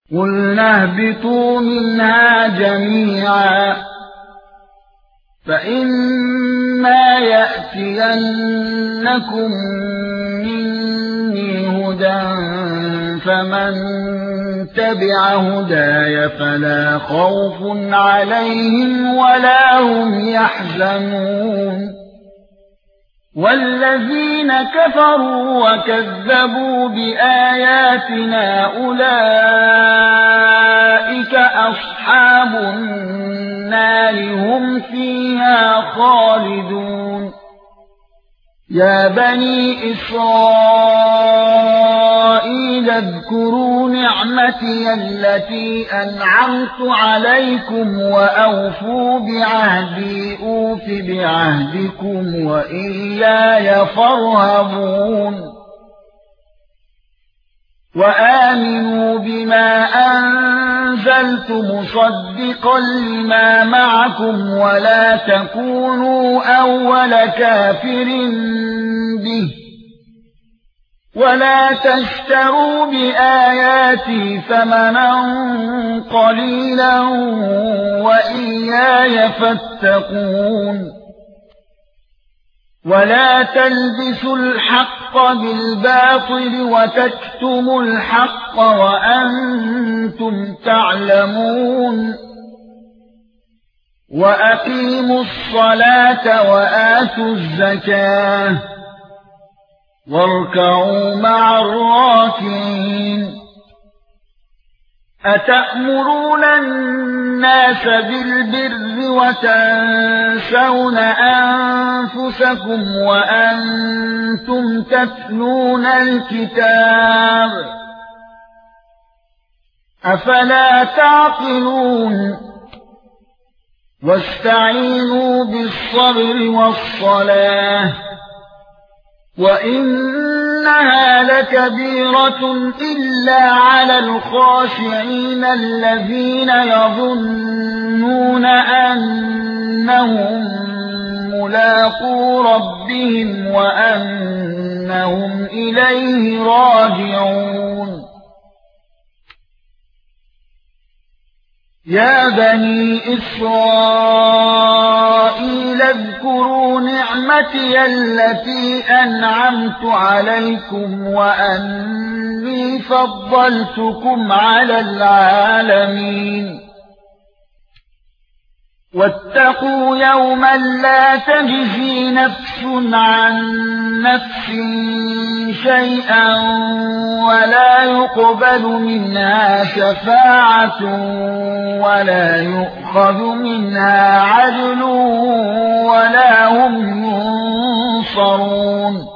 قُلْنَا اهْبِطُوا مِنْهَا جَمِيعًا فَإِمَّا يَأْتِيَنَّكُم مِّنِّي هُدًى فَمَن تَبِعَ هُدَايَ فَلَا خَوْفٌ عَلَيْهِمْ وَلَا هُمْ يَحْزَنُونَ وَالَّذِينَ كَفَرُوا وَكَذَّبُوا بِآيَاتِنَا أُولَئِكَ أَصْحَابُ النَّارِ هُمْ فِيهَا خَالِدُونَ يَا بَنِي إِسْرَائِيلَ اذْكُرُوا نِعْمَتِيَ الَّتِي أَنْعَمْتُ عَلَيْكُمْ وَأَوْفُوا بِعَهْدِي أُوفِ بِعَهْدِكُمْ وَإِيَّايَ فَارْهَبُونِ وَآمِنُوا بِمَا أَنزَلْتُ مُصَدِّقًا لِمَا مَعَكُمْ وَلَا تَكُونُوا أَوَّلَ كَافِرٍ بِهِ وَلَا تَشْتَرُوا بِآيَاتِي ثَمَنًا قَلِيلًا وَإِيَّايَ فَاتَّقُونِ وَلَا تَلْبِسُوا الْحَقَّ بِالْبَاطِلِ وَتَكْتُمُوا الْحَقَّ وَأَنْتُمْ تَعْلَمُونَ وَأَقِيمُوا الصَّلَاةَ وَآتُوا الزَّكَاةَ وَارْكَعُوا مَعَ الرَّاكِعِينَ أَتَأْمُرُونَ النَّاسَ بِالْبِرِّ وَتَنسَوْنَ أَنفُسَكُمْ وَأَنْتُمْ تَتْلُونَ الْكِتَابَ أَفَلَا تَعْقِلُونَ وَاسْتَعِينُوا بِالصَّبْرِ وَالصَّلَاةِ وَإِنَّهَا لَكَبِيرَةٌ إِلَّا عَلَى الْخَاشِعِينَ الَّذِينَ يَظُنُّونَ أَنَّهُم مُّلَاقُو رَبِّهِمْ وَأَنَّهُمْ إِلَيْهِ رَاجِعُونَ يَا بَنِي إِسْرَائِيلَ اذْكُرُوا نِعْمَتِيَ الَّتِي أَنْعَمْتُ عَلَيْكُمْ وَأَنِّي فَضَّلْتُكُمْ عَلَى الْعَالَمِينَ وَاتَّقُوا يَوْمًا لَّا تَجْزِي نَفْسٌ عَن نَّفْسٍ شَيْئًا وَلَا يُقْبَلُ مِنْهَا شَفَاعَةٌ وَلَا يُؤْخَذُ مِنْهَا عَدْلٌ وَلَا هُمْ يُنصَرُونَ